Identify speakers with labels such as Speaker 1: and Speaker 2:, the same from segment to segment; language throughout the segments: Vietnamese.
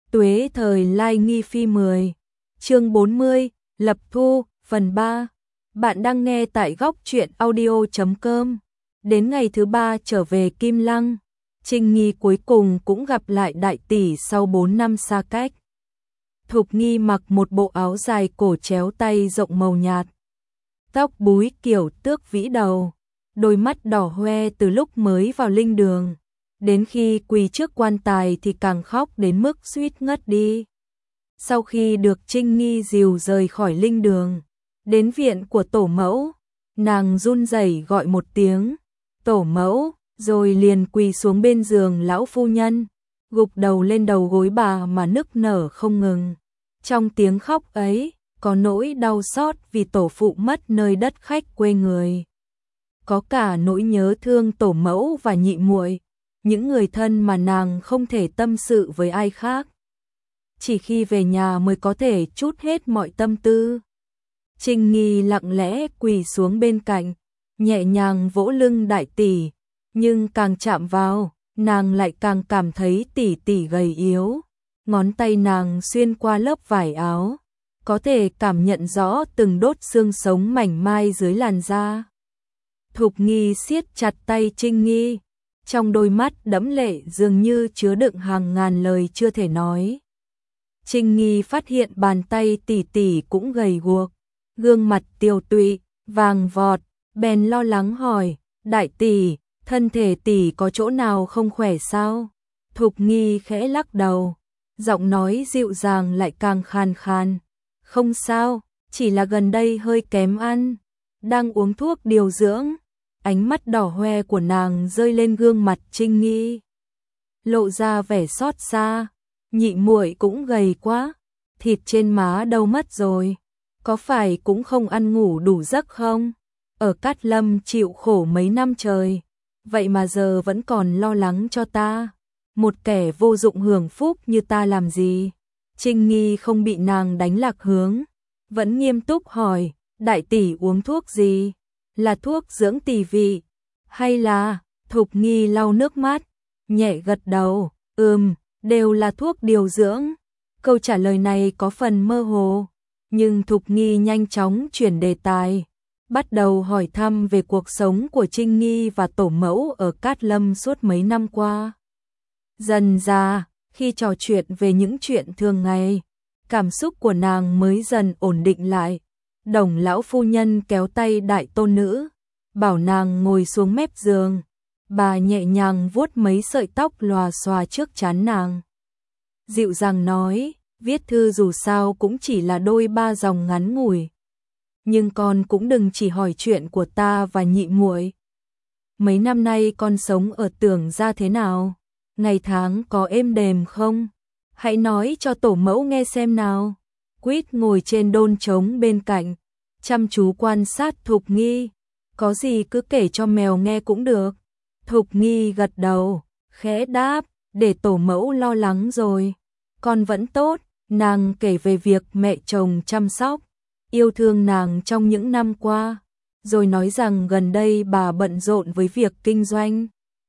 Speaker 1: Tuế thời Lai Nghi Phi 10, chương 40, Lập Thu, phần 3. Bạn đang nghe tại góc truyện audio.com. Đến ngày thứ 3 trở về Kim Lăng, Trinh Nghi cuối cùng cũng gặp lại đại tỷ sau 4 năm xa cách. Thục Nghi mặc một bộ áo dài cổ chéo tay rộng màu nhạt, tóc búi kiểu tước vĩ đầu, đôi mắt đỏ hoe từ lúc mới vào linh đường. Đến khi quỳ trước quan tài thì càng khóc đến mức suýt ngất đi. Sau khi được Trinh Nghi dìu rời khỏi linh đường, đến viện của tổ mẫu, nàng run rẩy gọi một tiếng, tổ mẫu, rồi liền quỳ xuống bên giường lão phu nhân, gục đầu lên đầu gối bà mà nức nở không ngừng. Trong tiếng khóc ấy, có nỗi đau xót vì tổ phụ mất nơi đất khách quê người. Có cả nỗi nhớ thương tổ mẫu và nhị muội, những người thân mà nàng không thể tâm sự với ai khác. Chỉ khi về nhà mới có thể trút hết mọi tâm tư. Trinh Nghi lặng lẽ quỳ xuống bên cạnh, nhẹ nhàng vỗ lưng đại tỷ, nhưng càng chạm vào, nàng lại càng cảm thấy tỷ tỷ gầy yếu. Ngón tay nàng xuyên qua lớp vải áo, có thể cảm nhận rõ từng đốt xương sống mảnh mai dưới làn da. Thục Nghi siết chặt tay Trinh Nghi, trong đôi mắt đẫm lệ dường như chứa đựng hàng ngàn lời chưa thể nói. Trinh Nghi phát hiện bàn tay tỷ tỷ cũng gầy guộc, gương mặt tiều tụy, vàng vọt, bèn lo lắng hỏi, đại tỷ, thân thể tỷ có chỗ nào không khỏe sao? Thục Nghi khẽ lắc đầu, giọng nói dịu dàng lại càng khàn khàn, không sao, chỉ là gần đây hơi kém ăn, đang uống thuốc điều dưỡng. Ánh mắt đỏ hoe của nàng rơi lên gương mặt Trinh Nghi, lộ ra vẻ xót xa. Nhị muội cũng gầy quá, thịt trên má đâu mất rồi, có phải cũng không ăn ngủ đủ giấc không? Ở Cát Lâm chịu khổ mấy năm trời, vậy mà giờ vẫn còn lo lắng cho ta, một kẻ vô dụng hưởng phúc như ta làm gì? Trinh Nghi không bị nàng đánh lạc hướng, vẫn nghiêm túc hỏi, đại tỷ uống thuốc gì? Là thuốc dưỡng tỳ vị, hay là? Thục Nghi lau nước mắt, nhẹ gật đầu, đều là thuốc điều dưỡng. Câu trả lời này có phần mơ hồ, nhưng Thục Nghi nhanh chóng chuyển đề tài, bắt đầu hỏi thăm về cuộc sống của Trinh Nghi và tổ mẫu ở Cát Lâm suốt mấy năm qua. Dần ra, khi trò chuyện về những chuyện thường ngày, cảm xúc của nàng mới dần ổn định lại. Đồng lão phu nhân kéo tay đại tôn nữ, bảo nàng ngồi xuống mép giường. Bà nhẹ nhàng vuốt mấy sợi tóc lòa xòa trước trán nàng, dịu dàng nói, viết thư dù sao cũng chỉ là đôi ba dòng ngắn ngủi, nhưng con cũng đừng chỉ hỏi chuyện của ta và nhị muội. Mấy năm nay con sống ở Tưởng gia thế nào? Ngày tháng có êm đềm không? Hãy nói cho tổ mẫu nghe xem nào. Quýt ngồi trên đôn trống bên cạnh, chăm chú quan sát Thục Nghi, có gì cứ kể cho mèo nghe cũng được. Thục Nghi gật đầu, khẽ đáp, để tổ mẫu lo lắng rồi. Con vẫn tốt, nàng kể về việc mẹ chồng chăm sóc, yêu thương nàng trong những năm qua, rồi nói rằng gần đây bà bận rộn với việc kinh doanh.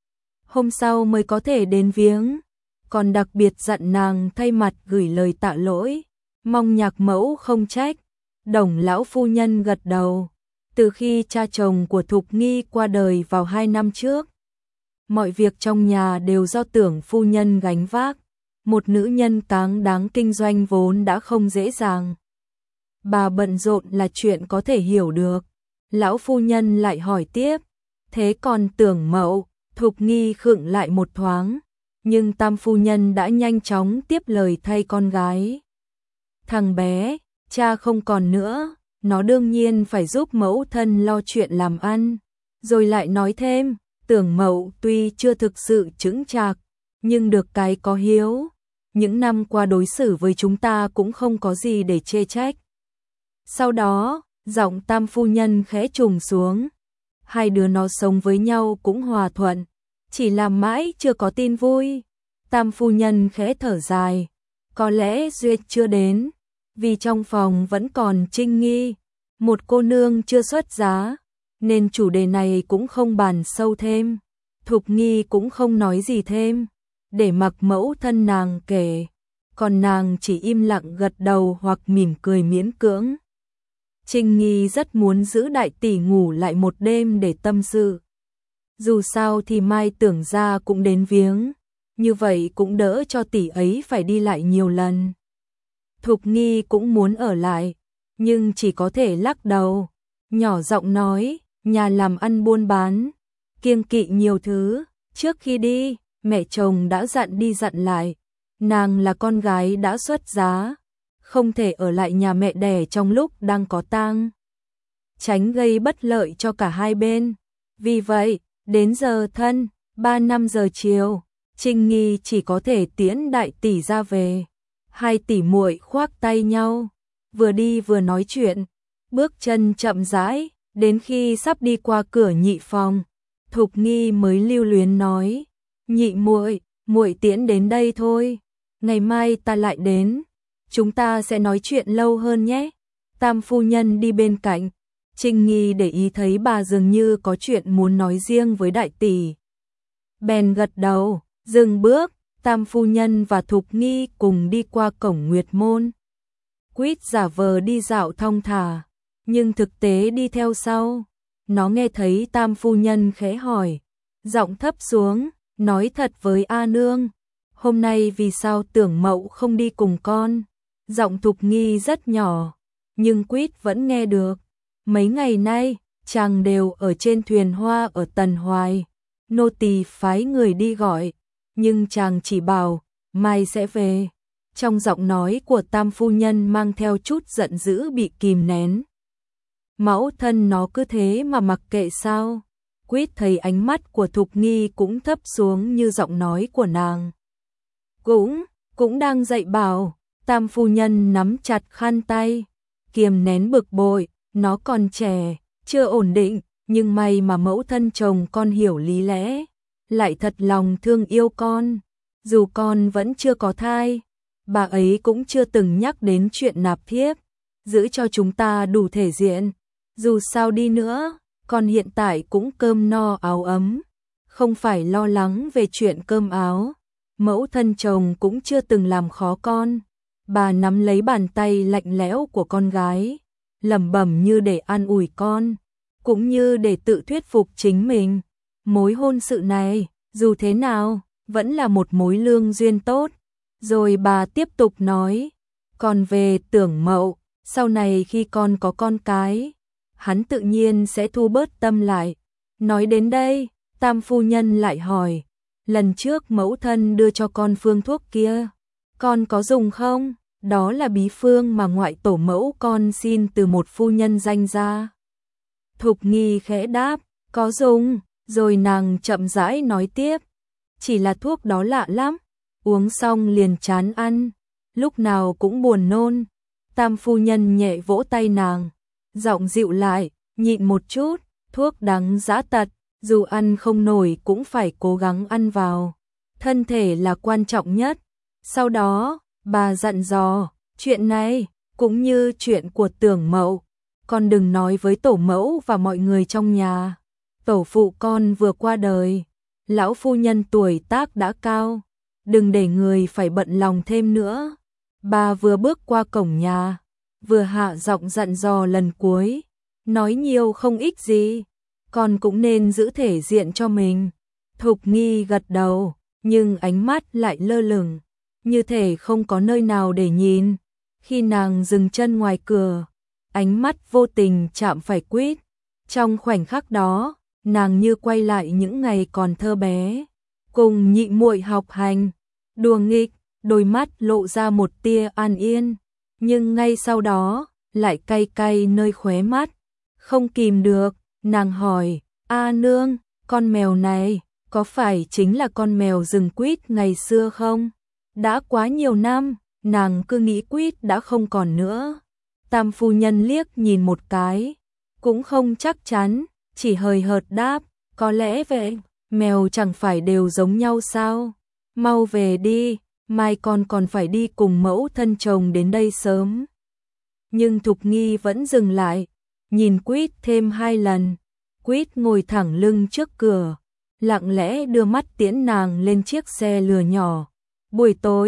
Speaker 1: Hôm sau mới có thể đến viếng, còn đặc biệt dặn nàng thay mặt gửi lời tạ lỗi, mong nhạc mẫu không trách. Đồng lão phu nhân gật đầu, từ khi cha chồng của Thục Nghi qua đời vào 2 năm trước, mọi việc trong nhà đều do Tưởng phu nhân gánh vác. Một nữ nhân cáng đáng kinh doanh vốn đã không dễ dàng. Bà bận rộn là chuyện có thể hiểu được. Lão phu nhân lại hỏi tiếp, thế còn Tưởng mậu? Thục Nghi khựng lại một thoáng, nhưng tam phu nhân đã nhanh chóng tiếp lời thay con gái. Thằng bé, cha không còn nữa, nó đương nhiên phải giúp mẫu thân lo chuyện làm ăn. Rồi lại nói thêm, Tưởng mậu tuy chưa thực sự chững chạc, nhưng được cái có hiếu. Những năm qua đối xử với chúng ta cũng không có gì để chê trách. Sau đó, giọng tam phu nhân khẽ trùng xuống. Hai đứa nó sống với nhau cũng hòa thuận, chỉ là mãi chưa có tin vui. Tam phu nhân khẽ thở dài, có lẽ duyên chưa đến, vì trong phòng vẫn còn Trinh Nghi, một cô nương chưa xuất giá, nên chủ đề này cũng không bàn sâu thêm. Thục Nghi cũng không nói gì thêm, để mặc mẫu thân nàng kể. còn nàng chỉ im lặng gật đầu hoặc mỉm cười miễn cưỡng. Trinh Nghi rất muốn giữ đại tỷ ngủ lại một đêm để tâm sự. Dù sao thì mai tưởng ra cũng đến viếng, như vậy cũng đỡ cho tỷ ấy phải đi lại nhiều lần. Thục Nghi cũng muốn ở lại, nhưng chỉ có thể lắc đầu, nhỏ giọng nói, nhà làm ăn buôn bán, kiêng kỵ nhiều thứ, trước khi đi, mẹ chồng đã dặn đi dặn lại, nàng là con gái đã xuất giá, không thể ở lại nhà mẹ đẻ trong lúc đang có tang, tránh gây bất lợi cho cả hai bên. Vì vậy, đến giờ thân, 3-5 giờ chiều, Trinh Nghi chỉ có thể tiễn đại tỷ ra về. Hai tỷ muội khoác tay nhau, vừa đi vừa nói chuyện, bước chân chậm rãi, đến khi sắp đi qua cửa nhị phòng, Thục Nghi mới lưu luyến nói, nhị muội, muội tiễn đến đây thôi, ngày mai ta lại đến, chúng ta sẽ nói chuyện lâu hơn nhé. Tam phu nhân đi bên cạnh, Trinh Nghi để ý thấy bà dường như có chuyện muốn nói riêng với đại tỷ. Bèn gật đầu, dừng bước, Tam phu nhân và Thục Nghi cùng đi qua cổng Nguyệt Môn. Quýt giả vờ đi dạo thong thả, nhưng thực tế đi theo sau. Nó nghe thấy Tam phu nhân khẽ hỏi, giọng thấp xuống, nói thật với A Nương, hôm nay vì sao Tưởng Mậu không đi cùng con? Giọng Thục Nghi rất nhỏ, nhưng Quýt vẫn nghe được. Mấy ngày nay, chàng đều ở trên thuyền hoa ở Tần Hoài, nô tỳ phái người đi gọi, nhưng chàng chỉ bảo, mai sẽ về. Trong giọng nói của Tam phu nhân mang theo chút giận dữ bị kìm nén. Mẫu thân nó cứ thế mà mặc kệ sao? Quýt thấy ánh mắt của Thục Nghi cũng thấp xuống như giọng nói của nàng. Cũng đang dạy bảo, Tam phu nhân nắm chặt khăn tay, kiềm nén bực bội, nó còn trẻ, chưa ổn định, nhưng may mà mẫu thân chồng con hiểu lý lẽ, lại thật lòng thương yêu con, dù con vẫn chưa có thai, bà ấy cũng chưa từng nhắc đến chuyện nạp thiếp, giữ cho chúng ta đủ thể diện, dù sao đi nữa, con hiện tại cũng cơm no áo ấm, không phải lo lắng về chuyện cơm áo, mẫu thân chồng cũng chưa từng làm khó con. Bà nắm lấy bàn tay lạnh lẽo của con gái, lẩm bẩm như để an ủi con, cũng như để tự thuyết phục chính mình. Mối hôn sự này, dù thế nào, vẫn là một mối lương duyên tốt. Rồi bà tiếp tục nói, còn về Tưởng Mậu, sau này khi con có con cái, hắn tự nhiên sẽ thu bớt tâm lại. Nói đến đây, Tam phu nhân lại hỏi, lần trước mẫu thân đưa cho con phương thuốc kia, con có dùng không? Đó là bí phương mà ngoại tổ mẫu con xin từ một phu nhân danh gia. Thục Nghi khẽ đáp, có dùng, rồi nàng chậm rãi nói tiếp, chỉ là thuốc đó lạ lắm, uống xong liền chán ăn, lúc nào cũng buồn nôn. Tam phu nhân nhẹ vỗ tay nàng, giọng dịu lại, nhịn một chút, thuốc đắng dã tật, dù ăn không nổi cũng phải cố gắng ăn vào, thân thể là quan trọng nhất. Sau đó, bà dặn dò, chuyện này, cũng như chuyện của Tưởng Mậu, con đừng nói với tổ mẫu và mọi người trong nhà. Tổ phụ con vừa qua đời, lão phu nhân tuổi tác đã cao, đừng để người phải bận lòng thêm nữa. Bà vừa bước qua cổng nhà, vừa hạ giọng dặn dò lần cuối, nói nhiều không ích gì, con cũng nên giữ thể diện cho mình. Thục Nghi gật đầu, nhưng ánh mắt lại lơ lửng, như thể không có nơi nào để nhìn. Khi nàng dừng chân ngoài cửa, ánh mắt vô tình chạm phải Quýt. Trong khoảnh khắc đó, nàng như quay lại những ngày còn thơ bé, cùng nhị muội học hành, đùa nghịch, đôi mắt lộ ra một tia an yên, nhưng ngay sau đó, lại cay cay nơi khóe mắt. Không kìm được, nàng hỏi, A Nương, con mèo này, có phải chính là con mèo rừng Quýt ngày xưa không? Đã quá nhiều năm, nàng cứ nghĩ Quýt đã không còn nữa. Tam phu nhân liếc nhìn một cái, cũng không chắc chắn, chỉ hời hợt đáp, có lẽ vậy, mèo chẳng phải đều giống nhau sao? Mau về đi, mai con còn phải đi cùng mẫu thân chồng đến đây sớm. Nhưng Thục Nghi vẫn dừng lại, nhìn Quýt thêm 2 lần. Quýt ngồi thẳng lưng trước cửa, lặng lẽ đưa mắt tiễn nàng lên chiếc xe lừa nhỏ. Buổi tối,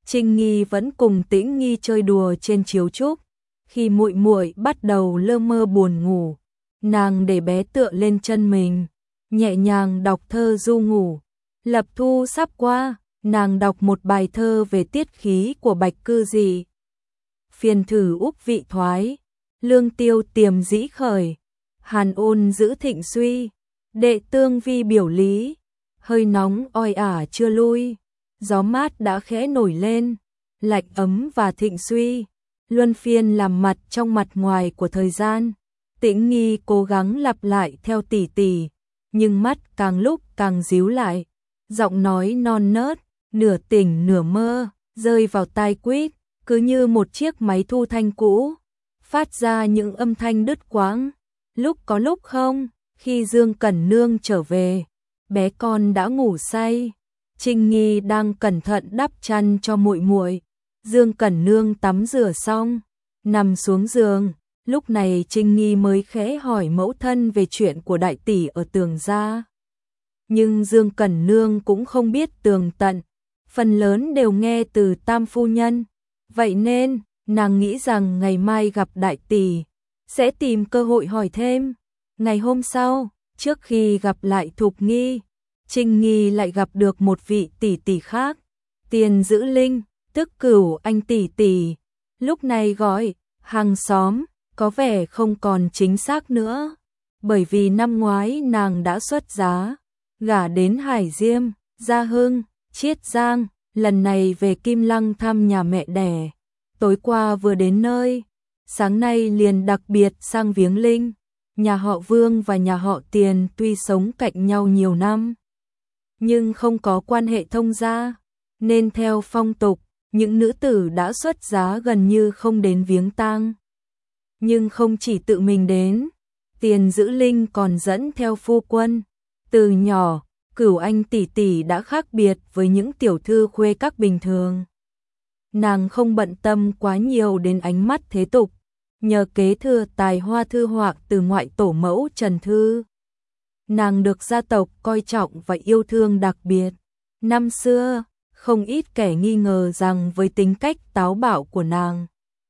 Speaker 1: Trinh Nghi vẫn cùng Tĩnh Nghi chơi đùa trên chiếu trúc. Khi muội muội bắt đầu lơ mơ buồn ngủ, nàng để bé tựa lên chân mình, nhẹ nhàng đọc thơ ru ngủ. Lập thu sắp qua, nàng đọc một bài thơ về tiết khí của bạch cư dị. Phiền thử úc vị thoái, lương tiêu tiềm dĩ khởi, hàn ôn giữ thịnh suy, đệ tương vi biểu lý, hơi nóng oi ả chưa lui, gió mát đã khẽ nổi lên, lạnh ấm và thịnh suy, luân phiên làm mặt trong mặt ngoài của thời gian. Tĩnh Nghi cố gắng lặp lại theo tỉ tỉ, nhưng mắt càng lúc càng díu lại, giọng nói non nớt, nửa tỉnh nửa mơ, rơi vào tai quýt, cứ như một chiếc máy thu thanh cũ, phát ra những âm thanh đứt quãng. Lúc có lúc không, khi Dương Cẩn Nương trở về, bé con đã ngủ say. Trinh Nghi đang cẩn thận đắp chăn cho muội muội. Dương Cẩn Nương tắm rửa xong, nằm xuống giường, lúc này Trinh Nghi mới khẽ hỏi mẫu thân về chuyện của đại tỷ ở Tường gia. Nhưng Dương Cẩn Nương cũng không biết tường tận, phần lớn đều nghe từ Tam phu nhân, vậy nên nàng nghĩ rằng ngày mai gặp đại tỷ sẽ tìm cơ hội hỏi thêm. Ngày hôm sau, trước khi gặp lại Thục Nghi, Trinh Nghi lại gặp được một vị tỷ tỷ khác, Tiền Dữ Linh, tức Cửu Anh tỷ tỷ. Lúc này gọi hàng xóm có vẻ không còn chính xác nữa, bởi vì năm ngoái nàng đã xuất giá, gả đến Hải Diêm, Gia Hưng, Chiết Giang, lần này về Kim Lăng thăm nhà mẹ đẻ. Tối qua vừa đến nơi, sáng nay liền đặc biệt sang viếng Linh. Nhà họ Vương và nhà họ Tiền tuy sống cạnh nhau nhiều năm, nhưng không có quan hệ thông gia, nên theo phong tục, những nữ tử đã xuất giá gần như không đến viếng tang. Nhưng không chỉ tự mình đến, Tiền Dữ Linh còn dẫn theo phu quân. Từ nhỏ, Cửu Anh tỷ tỷ đã khác biệt với những tiểu thư khuê các bình thường. Nàng không bận tâm quá nhiều đến ánh mắt thế tục, nhờ kế thừa tài hoa thư họa từ ngoại tổ mẫu Trần Thư. Nàng được gia tộc coi trọng và yêu thương đặc biệt. Năm xưa, không ít kẻ nghi ngờ rằng với tính cách táo bạo của nàng,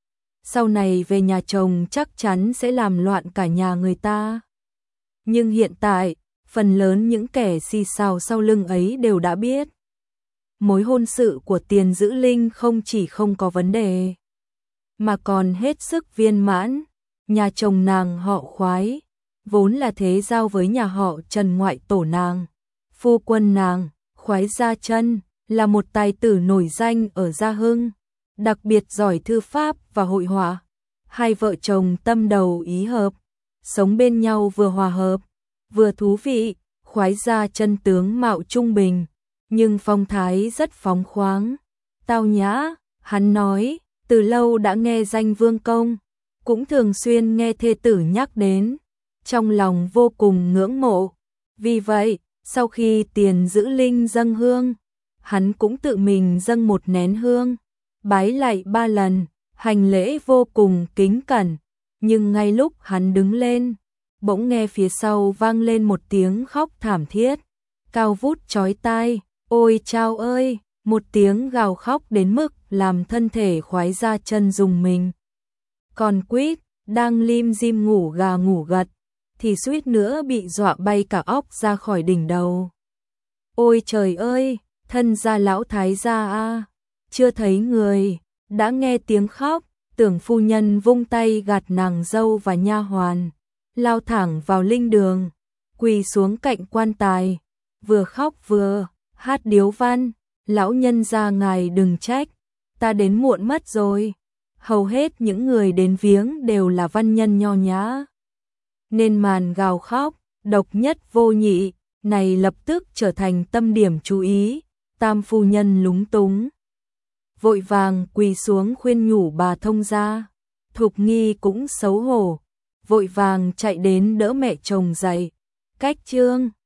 Speaker 1: sau này về nhà chồng chắc chắn sẽ làm loạn cả nhà người ta. Nhưng hiện tại, phần lớn những kẻ xì xào sau lưng ấy đều đã biết. Mối hôn sự của Tiền Dữ Linh không chỉ không có vấn đề, mà còn hết sức viên mãn. Nhà chồng nàng họ Khoái, vốn là thế giao với nhà họ Trần ngoại tổ nàng. Phu quân nàng, Khoái Gia Chân, là một tài tử nổi danh ở Gia Hưng, đặc biệt giỏi thư pháp và hội họa. Hai vợ chồng tâm đầu ý hợp, sống bên nhau vừa hòa hợp, vừa thú vị. Khoái Gia Chân tướng mạo trung bình, nhưng phong thái rất phóng khoáng, tao nhã. Hắn nói, từ lâu đã nghe danh vương công, cũng thường xuyên nghe thê tử nhắc đến, trong lòng vô cùng ngưỡng mộ. Vì vậy, sau khi Tiền Dữ Linh dâng hương, hắn cũng tự mình dâng một nén hương, bái lạy 3 lần, hành lễ vô cùng kính cẩn. Nhưng ngay lúc hắn đứng lên, bỗng nghe phía sau vang lên một tiếng khóc thảm thiết, cao vút chói tai. Ôi chao ơi, một tiếng gào khóc đến mức làm thân thể Khoái Gia Chân rùng mình. Còn quýt, đang lim dim ngủ gà ngủ gật, thì suýt nữa bị dọa bay cả óc ra khỏi đỉnh đầu. Ôi trời ơi, thân gia lão thái gia a, chưa thấy người, đã nghe tiếng khóc. Tưởng phu nhân vung tay gạt nàng dâu và nha hoàn, lao thẳng vào linh đường, quỳ xuống cạnh quan tài, vừa khóc vừa hát điếu văn. Lão nhân gia ngài đừng trách, ta đến muộn mất rồi. Hầu hết những người đến viếng đều là văn nhân nho nhã, nên màn gào khóc độc nhất vô nhị này lập tức trở thành tâm điểm chú ý. Tam phu nhân lúng túng, vội vàng quỳ xuống khuyên nhủ bà thông gia. Thục Nghi cũng xấu hổ, vội vàng chạy đến đỡ mẹ chồng dậy. Cách chương